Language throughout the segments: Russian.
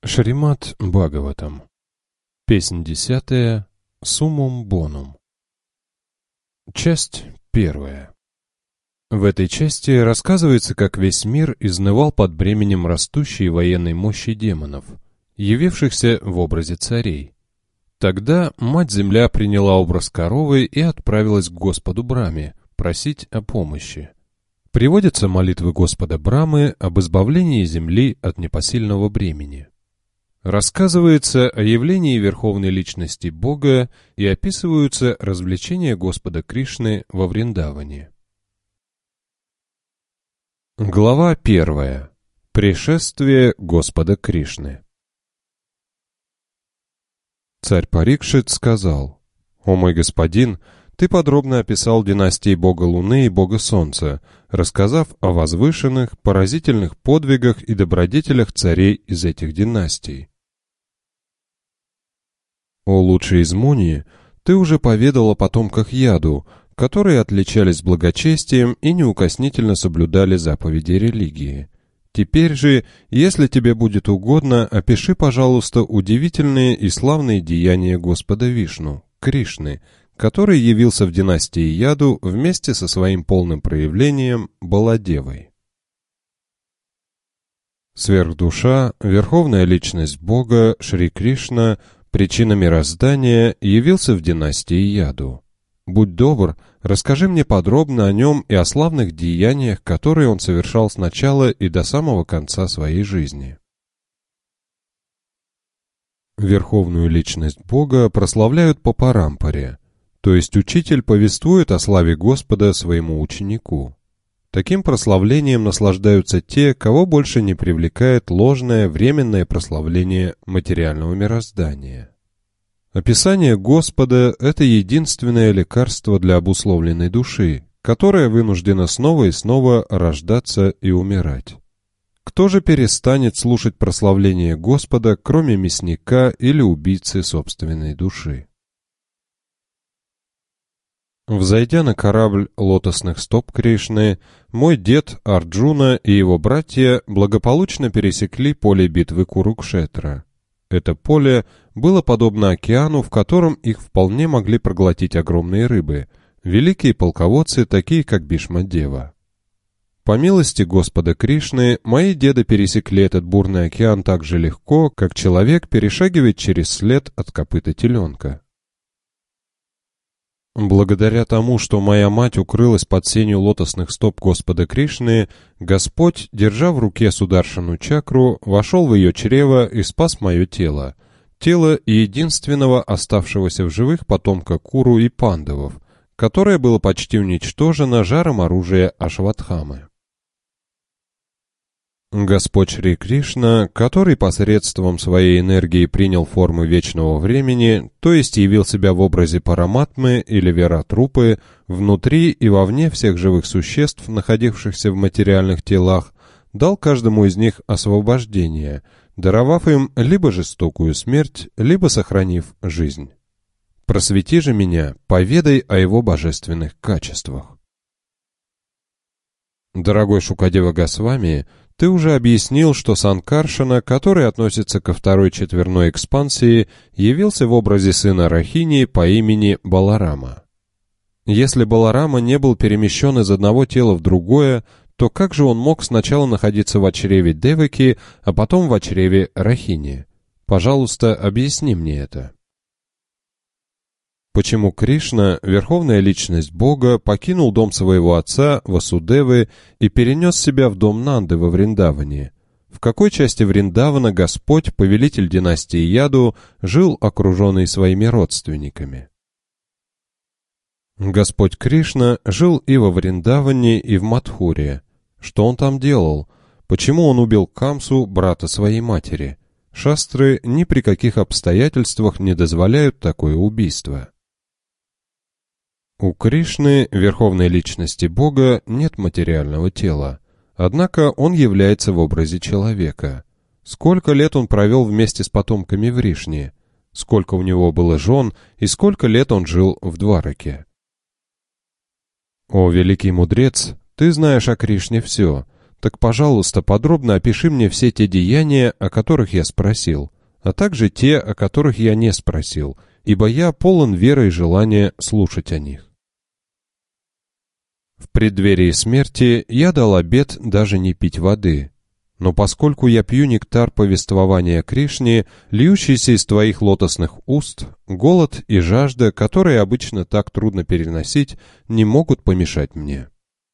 Шримад Бхагаватам. Песнь 10. Суммум бонум. Часть 1. В этой части рассказывается, как весь мир изнывал под бременем растущей военной мощи демонов, явившихся в образе царей. Тогда Мать-Земля приняла образ коровы и отправилась к Господу Брахме просить о помощи. Приводятся молитвы Господа Брахмы об избавлении Земли от непосильного бремени. Рассказывается о явлении Верховной Личности Бога и описываются развлечения Господа Кришны во Вриндаване. Глава 1. Пришествие Господа Кришны. Царь Парикшит сказал: «О мой господин, ты подробно описал династии Бога Луны и Бога Солнца, рассказав о возвышенных, поразительных подвигах и добродетелях царей из этих династий. О лучший из Муни, ты уже поведал о потомках Яду, которые отличались благочестием и неукоснительно соблюдали заповеди религии. Теперь же, если тебе будет угодно, опиши, пожалуйста, удивительные и славные деяния Господа Вишну, Кришны, который явился в династии Яду вместе со своим полным проявлением Баладевой». Сверхдуша, верховная личность Бога, Шри Кришна, причина мироздания, явился в династии Яду. Будь добр, расскажи мне подробно о нем и о славных деяниях, которые он совершал с начала и до самого конца своей жизни. Верховную личность Бога прославляют по парампаре, то есть учитель повествует о славе Господа своему ученику. Таким прославлением наслаждаются те, кого больше не привлекает ложное временное прославление материального мироздания. Описание Господа – это единственное лекарство для обусловленной души, которая вынуждена снова и снова рождаться и умирать. Кто же перестанет слушать прославление Господа, кроме мясника или убийцы собственной души? Взойдя на корабль лотосных стоп Кришны, мой дед Арджуна и его братья благополучно пересекли поле битвы Курукшетра. Это поле было подобно океану, в котором их вполне могли проглотить огромные рыбы, великие полководцы, такие как Бишма-дева. По милости Господа Кришны, мои деды пересекли этот бурный океан так же легко, как человек перешагивает через след от копыта теленка. Благодаря тому, что моя мать укрылась под сенью лотосных стоп Господа Кришны, Господь, держа в руке Сударшану чакру, вошел в ее чрево и спас мое тело, тело единственного оставшегося в живых потомка Куру и Пандавов, которое было почти уничтожено жаром оружия Ашватхамы. Господь Шри Кришна, который посредством своей энергии принял формы вечного времени, то есть явил себя в образе Параматмы или Вератрупы, внутри и вовне всех живых существ, находившихся в материальных телах, дал каждому из них освобождение, даровав им либо жестокую смерть, либо сохранив жизнь. Просвети же меня, поведай о его божественных качествах. Дорогой Шукадева Госвами, ты уже объяснил, что Санкаршана, который относится ко второй четверной экспансии, явился в образе сына Рахини по имени Баларама. Если Баларама не был перемещен из одного тела в другое, то как же он мог сначала находиться в чреве Деваки, а потом в чреве Рахини? Пожалуйста, объясни мне это. Почему Кришна, верховная личность Бога, покинул дом своего отца Васудевы и перенес себя в дом Нанды во Вриндаване? В какой части Вриндавана Господь, повелитель династии Яду, жил окруженный своими родственниками? Господь Кришна жил и во Вриндаване, и в Мадхуре. Что он там делал? Почему он убил Камсу, брата своей матери? Шастры ни при каких обстоятельствах не дозволяют такое убийство. У Кришны, верховной личности Бога, нет материального тела, однако он является в образе человека. Сколько лет он провел вместе с потомками Вришни, сколько у него было жен и сколько лет он жил в Двараке. О великий мудрец, ты знаешь о Кришне все, так, пожалуйста, подробно опиши мне все те деяния, о которых я спросил, а также те, о которых я не спросил, ибо я полон веры и желания слушать о них». В преддверии смерти я дал обет даже не пить воды. Но поскольку я пью нектар повествования Кришне, льющийся из твоих лотосных уст, голод и жажда, которые обычно так трудно переносить, не могут помешать мне.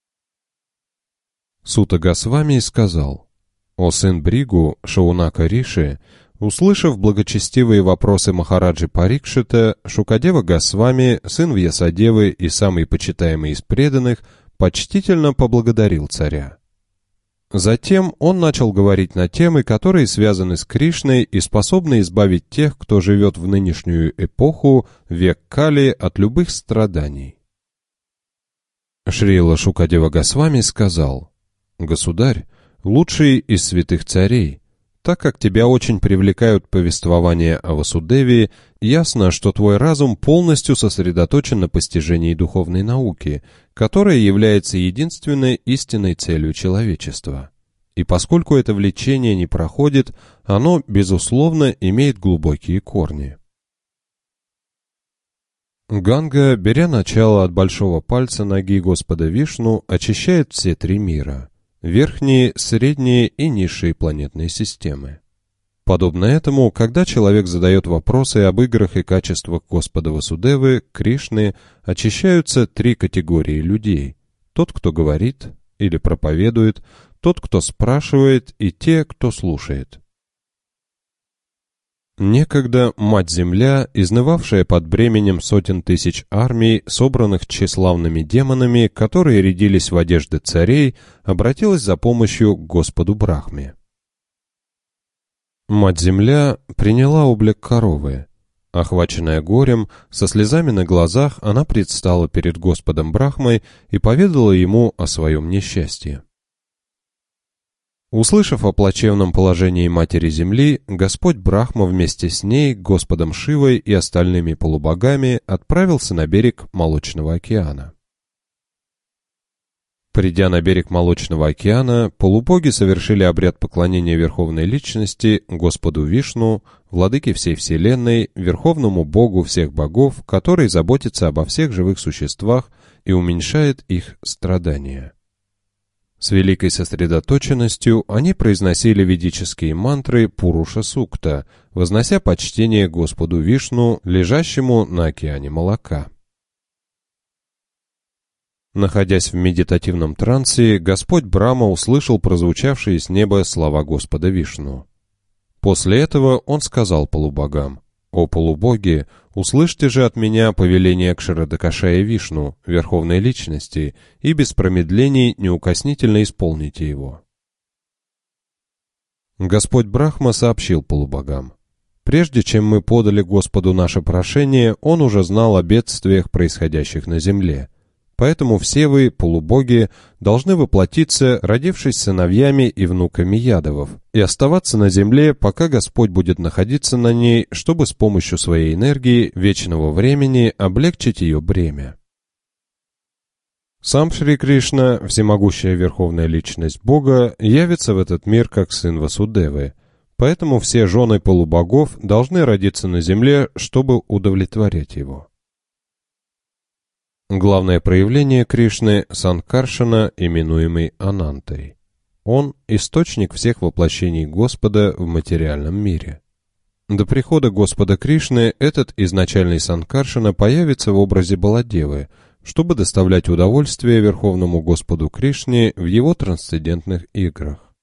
Сута Госвами сказал: «О сын Бригу, Шаунака Риши, услышав благочестивые вопросы Махараджи Парикшита, Шукадева Госвами, сын Вьясадевы и самый почитаемый из преданных, почтительно поблагодарил царя. Затем он начал говорить на темы, которые связаны с Кришной и способны избавить тех, кто живет в нынешнюю эпоху, век Кали, от любых страданий. Шрила Шукадева Госвами сказал: «Государь, лучший из святых царей, так как тебя очень привлекают повествования о Васудеве, ясно, что твой разум полностью сосредоточен на постижении духовной науки, которая является единственной истинной целью человечества. И поскольку это влечение не проходит, оно, безусловно, имеет глубокие корни». Ганга, беря начало от большого пальца ноги Господа Вишну, очищает все три мира — верхние, средние и низшие планетные системы. Подобно этому, когда человек задает вопросы об играх и качествах Господа Васудевы, Кришны, очищаются три категории людей: тот, кто говорит или проповедует, тот, кто спрашивает, и те, кто слушает. Некогда Мать-Земля, изнывавшая под бременем сотен тысяч армий, собранных тщеславными демонами, которые рядились в одежды царей, обратилась за помощью к Господу Брахме. Мать-Земля приняла облик коровы. Охваченная горем, со слезами на глазах, она предстала перед Господом Брахмой и поведала ему о своем несчастье. Услышав о плачевном положении Матери Земли, Господь Брахма вместе с ней, Господом Шивой и остальными полубогами отправился на берег Молочного океана. Придя на берег Молочного океана, полубоги совершили обряд поклонения Верховной Личности, Господу Вишну, Владыке всей Вселенной, Верховному Богу всех богов, который заботится обо всех живых существах и уменьшает их страдания. С великой сосредоточенностью они произносили ведические мантры Пуруша-сукта, вознося почтение Господу Вишну, лежащему на океане молока. Находясь в медитативном трансе, Господь Брахма услышал прозвучавшие с неба слова Господа Вишну. После этого он сказал полубогам: «О полубоги, услышьте же от меня повеление Кшарадакашая Вишну, Верховной Личности, и без промедлений неукоснительно исполните его». Господь Брахма сообщил полубогам: «Прежде чем мы подали Господу наше прошение, Он уже знал о бедствиях, происходящих на земле. Поэтому все вы, полубоги, должны воплотиться, родившись сыновьями и внуками Ядовов, и оставаться на земле, пока Господь будет находиться на ней, чтобы с помощью своей энергии, вечного времени, облегчить ее бремя». Сам Шри Кришна, всемогущая Верховная Личность Бога, явится в этот мир как сын Васудевы, поэтому все жены полубогов должны родиться на земле, чтобы удовлетворять его. Главное проявление Кришны — Санкаршана, именуемый Анантой. Он — источник всех воплощений Господа в материальном мире. До прихода Господа Кришны этот изначальный Санкаршана появится в образе Баладевы, чтобы доставлять удовольствие Верховному Господу Кришне в его трансцендентных играх.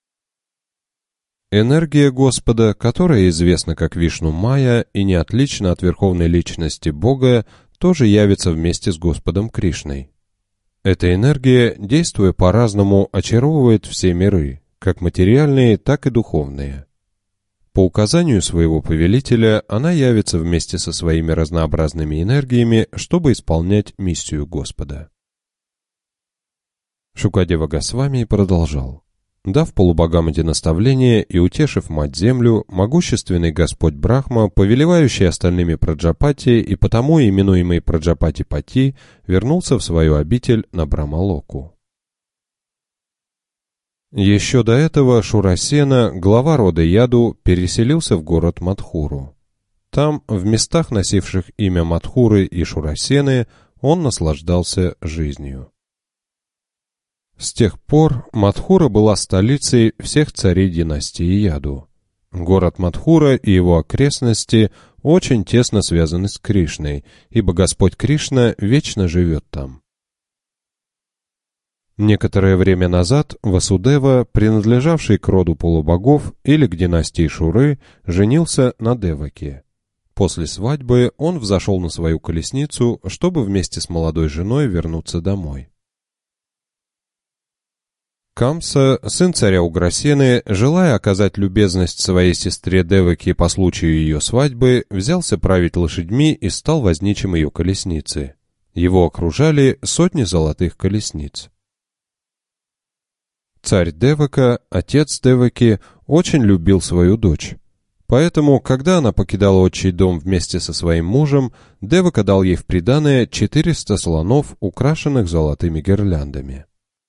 Энергия Господа, которая известна как Вишну Майя и не отлична от Верховной Личности Бога, тоже явится вместе с Господом Кришной. Эта энергия, действуя по-разному, очаровывает все миры, как материальные, так и духовные. По указанию своего повелителя она явится вместе со своими разнообразными энергиями, чтобы исполнять миссию Господа. Шукадева Госвами продолжал: «Дав полубогам эти наставления и утешив Мать-Землю, могущественный Господь Брахма, повелевающий остальными Праджапати и потому именуемый Праджапати-пати, вернулся в свою обитель на Брамалоку». Еще до этого Шурасена, глава рода Яду, переселился в город Мадхуру. Там, в местах, носивших имя Мадхуры и Шурасены, он наслаждался жизнью. С тех пор Мадхура была столицей всех царей династии Яду. Город Мадхура и его окрестности очень тесно связаны с Кришной, ибо Господь Кришна вечно живет там. Некоторое время назад Васудева, принадлежавший к роду полубогов или к династии Шуры, женился на Деваке. После свадьбы он взошел на свою колесницу, чтобы вместе с молодой женой вернуться домой. Камса, сын царя Уграсены, желая оказать любезность своей сестре Деваке по случаю ее свадьбы, взялся править лошадьми и стал возничим ее колесницы. Его окружали сотни золотых колесниц. Царь Девака, отец Деваки, очень любил свою дочь. Поэтому, когда она покидала отчий дом вместе со своим мужем, Девака дал ей в приданое 400 слонов, украшенных золотыми гирляндами.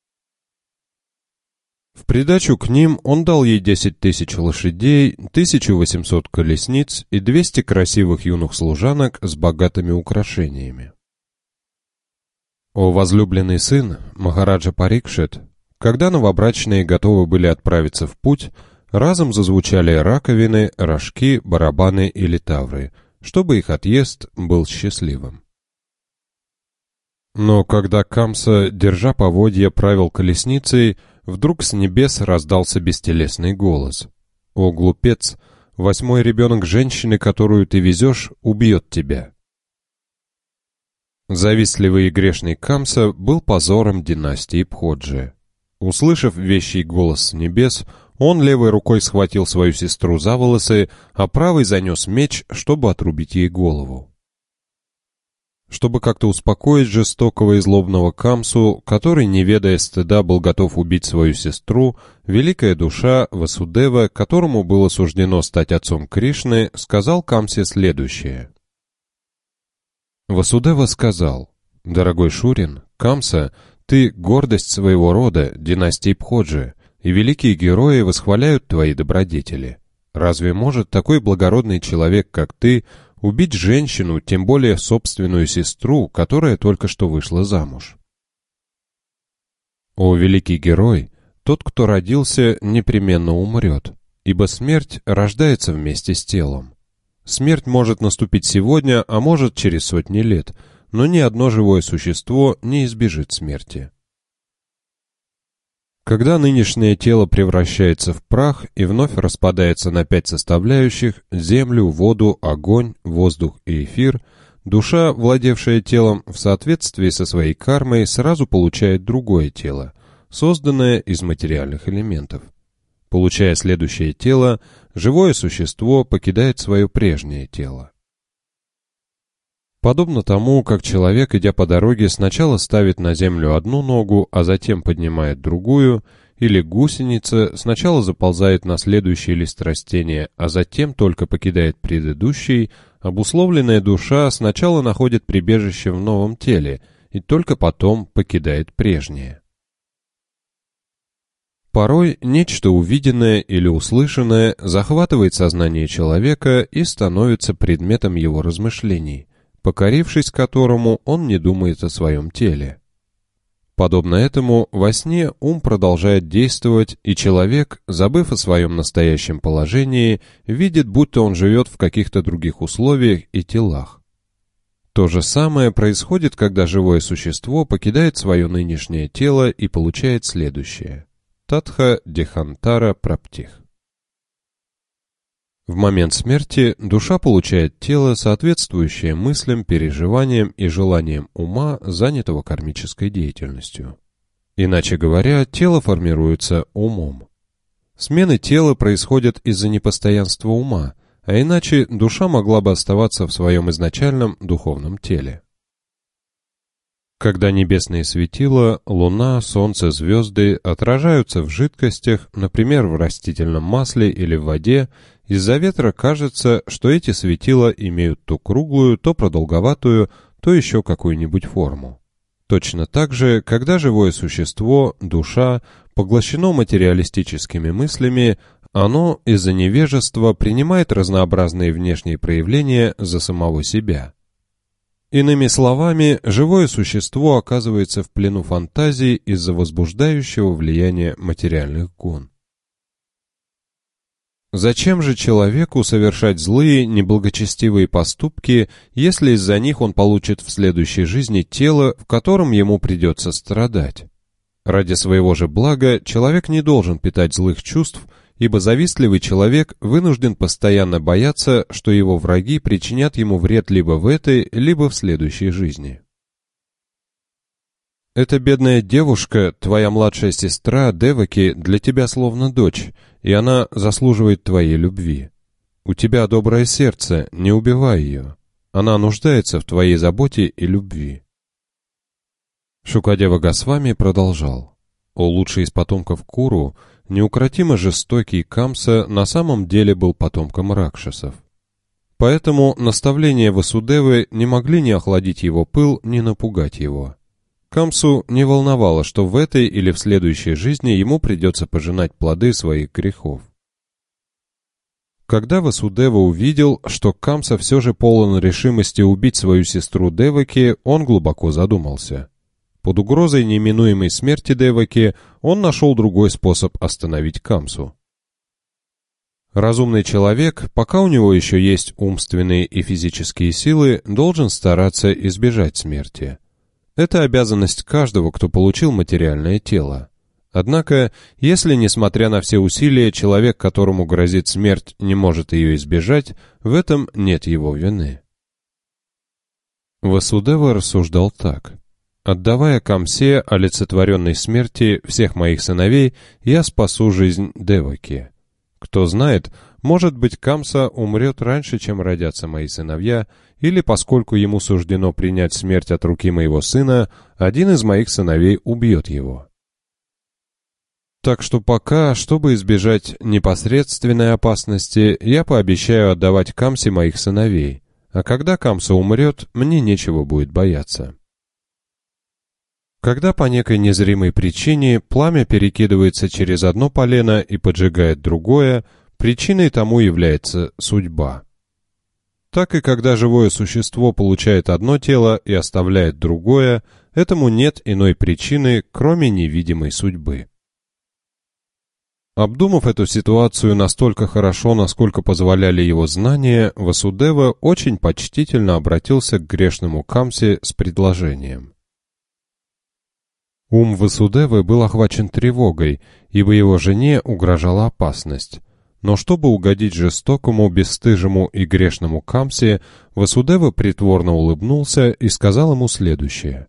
В придачу к ним он дал ей 10 тысяч лошадей, 1800 колесниц и 200 красивых юных служанок с богатыми украшениями. О возлюбленный сын, Махараджа Парикшит, когда новобрачные готовы были отправиться в путь, разом зазвучали раковины, рожки, барабаны и литавры, чтобы их отъезд был счастливым. Но когда Камса, держа поводья, правил колесницей, вдруг с небес раздался бестелесный голос. «О, глупец! 8-й ребенок женщины, которую ты везешь, убьет тебя!» Завистливый и грешный Камса был позором династии Пходжи. Услышав вещий голос с небес, он левой рукой схватил свою сестру за волосы, а правой занес меч, чтобы отрубить ей голову. Чтобы как-то успокоить жестокого и злобного Камсу, который, не ведая стыда, был готов убить свою сестру, великая душа Васудева, которому было суждено стать отцом Кришны, сказал Камсе следующее. Васудева сказал: «Дорогой Шурин, Камса, ты — гордость своего рода, династии Пходжи, и великие герои восхваляют твои добродетели. Разве может такой благородный человек, как ты, убить женщину, тем более собственную сестру, которая только что вышла замуж?» О великий герой, тот, кто родился, непременно умрет, ибо смерть рождается вместе с телом. Смерть может наступить сегодня, а может через сотни лет, но ни одно живое существо не избежит смерти. Когда нынешнее тело превращается в прах и вновь распадается на 5 составляющих — землю, воду, огонь, воздух и эфир, душа, владевшая телом, в соответствии со своей кармой сразу получает другое тело, созданное из материальных элементов. Получая следующее тело, живое существо покидает свое прежнее тело. Подобно тому, как человек, идя по дороге, сначала ставит на землю одну ногу, а затем поднимает другую, или гусеница сначала заползает на следующий лист растения, а затем только покидает предыдущий, обусловленная душа сначала находит прибежище в новом теле и только потом покидает прежнее. Порой нечто увиденное или услышанное захватывает сознание человека и становится предметом его размышлений, покорившись которому он не думает о своем теле. Подобно этому, во сне ум продолжает действовать, и человек, забыв о своем настоящем положении, видит, будто он живет в каких-то других условиях и телах. То же самое происходит, когда живое существо покидает свое нынешнее тело и получает следующее. Татха Дехантара Праптих. В момент смерти душа получает тело, соответствующее мыслям, переживаниям и желаниям ума, занятого кармической деятельностью. Иначе говоря, тело формируется умом. Смены тела происходят из-за непостоянства ума, а иначе душа могла бы оставаться в своем изначальном духовном теле. Когда небесные светила, луна, солнце, звезды отражаются в жидкостях, например, в растительном масле или в воде, из-за ветра кажется, что эти светила имеют то круглую, то продолговатую, то еще какую-нибудь форму. Точно так же, когда живое существо, душа, поглощено материалистическими мыслями, оно из-за невежества принимает разнообразные внешние проявления за самого себя. Иными словами, живое существо оказывается в плену фантазии из-за возбуждающего влияния материальных гон. Зачем же человеку совершать злые, неблагочестивые поступки, если из-за них он получит в следующей жизни тело, в котором ему придется страдать? Ради своего же блага человек не должен питать злых чувств, ибо завистливый человек вынужден постоянно бояться, что его враги причинят ему вред либо в этой, либо в следующей жизни. Эта бедная девушка, твоя младшая сестра Деваки, для тебя словно дочь, и она заслуживает твоей любви. У тебя доброе сердце, не убивай ее. Она нуждается в твоей заботе и любви. Шукадева Госвами продолжал. О лучший из потомков Куру, неукротимо жестокий Камса на самом деле был потомком Ракшасов. Поэтому наставления Васудевы не могли ни охладить его пыл, ни напугать его. Камсу не волновало, что в этой или в следующей жизни ему придется пожинать плоды своих грехов. Когда Васудева увидел, что Камса все же полон решимости убить свою сестру Деваки, он глубоко задумался. Под угрозой неминуемой смерти Деваки он нашел другой способ остановить Камсу. Разумный человек, пока у него еще есть умственные и физические силы, должен стараться избежать смерти. Это обязанность каждого, кто получил материальное тело. Однако, если, несмотря на все усилия, человек, которому грозит смерть, не может ее избежать, в этом нет его вины. Васудева рассуждал так. «Отдавая Камсе, олицетворенной смерти всех моих сыновей, я спасу жизнь Деваки. Кто знает, может быть, Камса умрет раньше, чем родятся мои сыновья, или, поскольку ему суждено принять смерть от руки моего сына, один из моих сыновей убьет его. Так что пока, чтобы избежать непосредственной опасности, я пообещаю отдавать Камсе моих сыновей, а когда Камса умрет, мне нечего будет бояться». Когда по некой незримой причине пламя перекидывается через одно полено и поджигает другое, причиной тому является судьба. Так и когда живое существо получает одно тело и оставляет другое, этому нет иной причины, кроме невидимой судьбы. Обдумав эту ситуацию настолько хорошо, насколько позволяли его знания, Васудева очень почтительно обратился к грешному Камсе с предложением. Ум Васудевы был охвачен тревогой, ибо его жене угрожала опасность. Но чтобы угодить жестокому, бесстыжему и грешному Камсе, Васудева притворно улыбнулся и сказал ему следующее.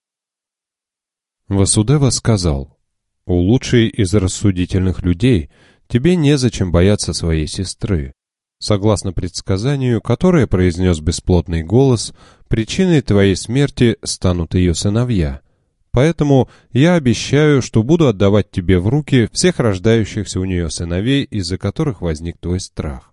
Васудева сказал: «О лучший из рассудительных людей, тебе незачем бояться своей сестры. Согласно предсказанию, которое произнес бесплотный голос, причиной твоей смерти станут ее сыновья. Поэтому я обещаю, что буду отдавать тебе в руки всех рождающихся у нее сыновей, из-за которых возник твой страх».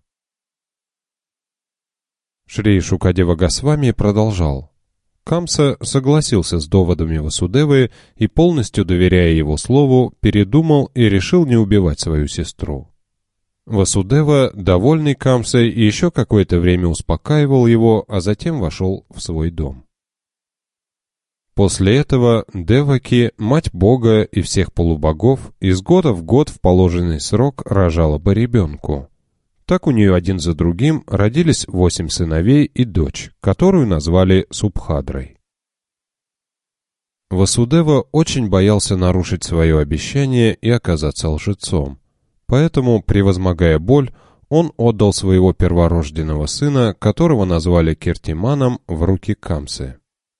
Шри Шукадева Госвами продолжал. Камса согласился с доводами Васудевы и, полностью доверяя его слову, передумал и решил не убивать свою сестру. Васудева, довольный Камсой, еще какое-то время успокаивал его, а затем вошел в свой дом. После этого Деваки, мать Бога и всех полубогов, из года в год в положенный срок рожала по ребенку. Так у нее один за другим родились 8 сыновей и дочь, которую назвали Субхадрой. Васудева очень боялся нарушить свое обещание и оказаться лжецом. Поэтому, превозмогая боль, он отдал своего перворожденного сына, которого назвали Киртиманом, в руки Камсы.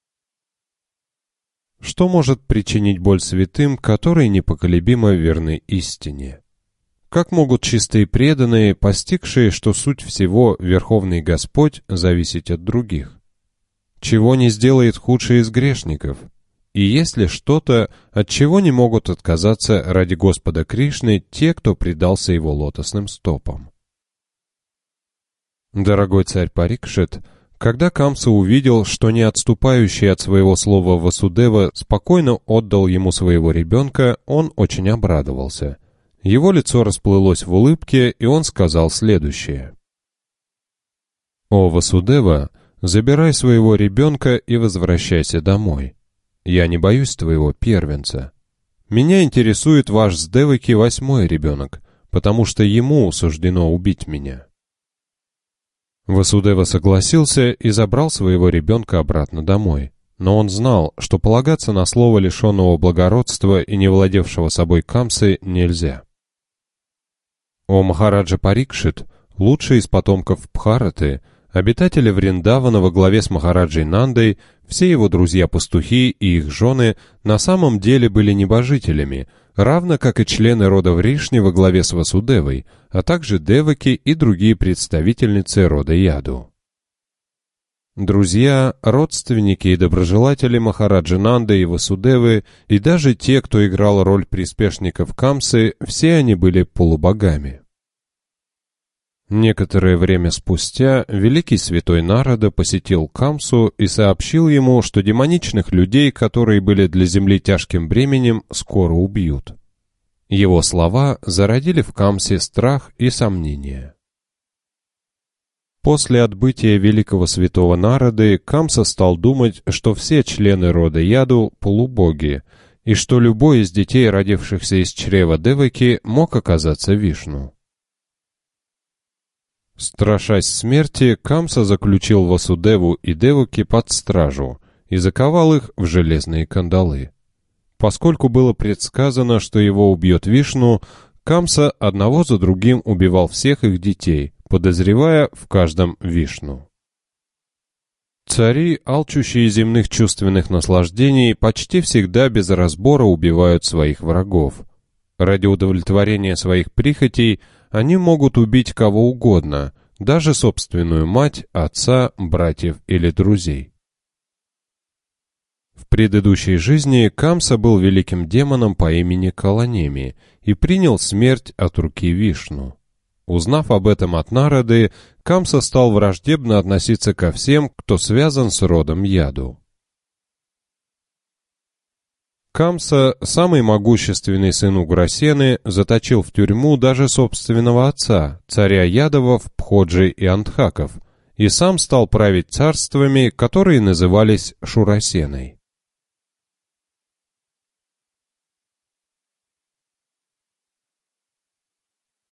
Что может причинить боль святым, которые непоколебимо верны истине? Как могут чистые преданные, постигшие, что суть всего Верховный Господь, зависеть от других? Чего не сделает худший из грешников? И есть ли что-то, от чего не могут отказаться ради Господа Кришны те, кто предался его лотосным стопам? Дорогой царь Парикшит, Когда Камса увидел, что не отступающий от своего слова Васудева спокойно отдал ему своего ребенка, он очень обрадовался. Его лицо расплылось в улыбке, и он сказал следующее. «О, Васудева, забирай своего ребенка и возвращайся домой. Я не боюсь твоего первенца. Меня интересует ваш с Деваки 8-й ребенок, потому что ему суждено убить меня». Васудева согласился и забрал своего ребенка обратно домой. Но он знал, что полагаться на слово лишенного благородства и не владевшего собой Камсы нельзя. О Махараджа Парикшит, лучший из потомков Бхараты, обитатели Вриндавана во главе с Махараджей Нандой, все его друзья-пастухи и их жены на самом деле были небожителями, равно как и члены рода Вришни во главе с Васудевой, а также Деваки и другие представительницы рода Яду. Друзья, родственники и доброжелатели Махараджи Нанды и Васудевы, и даже те, кто играл роль приспешников Камсы, все они были полубогами. Некоторое время спустя великий святой Нарада посетил Камсу и сообщил ему, что демоничных людей, которые были для земли тяжким бременем, скоро убьют. Его слова зародили в Камсе страх и сомнения. После отбытия великого святого Нарады Камса стал думать, что все члены рода Яду – полубоги, и что любой из детей, родившихся из чрева Деваки, мог оказаться Вишну. Страшась смерти, Камса заключил Васудеву и Деваки под стражу и заковал их в железные кандалы. Поскольку было предсказано, что его убьет Вишну, Камса одного за другим убивал всех их детей, подозревая в каждом Вишну. Цари, алчущие земных чувственных наслаждений, почти всегда без разбора убивают своих врагов. Ради удовлетворения своих прихотей они могут убить кого угодно, даже собственную мать, отца, братьев или друзей. В предыдущей жизни Камса был великим демоном по имени Каланеми и принял смерть от руки Вишну. Узнав об этом от Нарады, Камса стал враждебно относиться ко всем, кто связан с родом Яду. Камса, самый могущественный сын Уграсены, заточил в тюрьму даже собственного отца, царя Ядовов, Пходжи и Андхаков, и сам стал править царствами, которые назывались Шурасеной.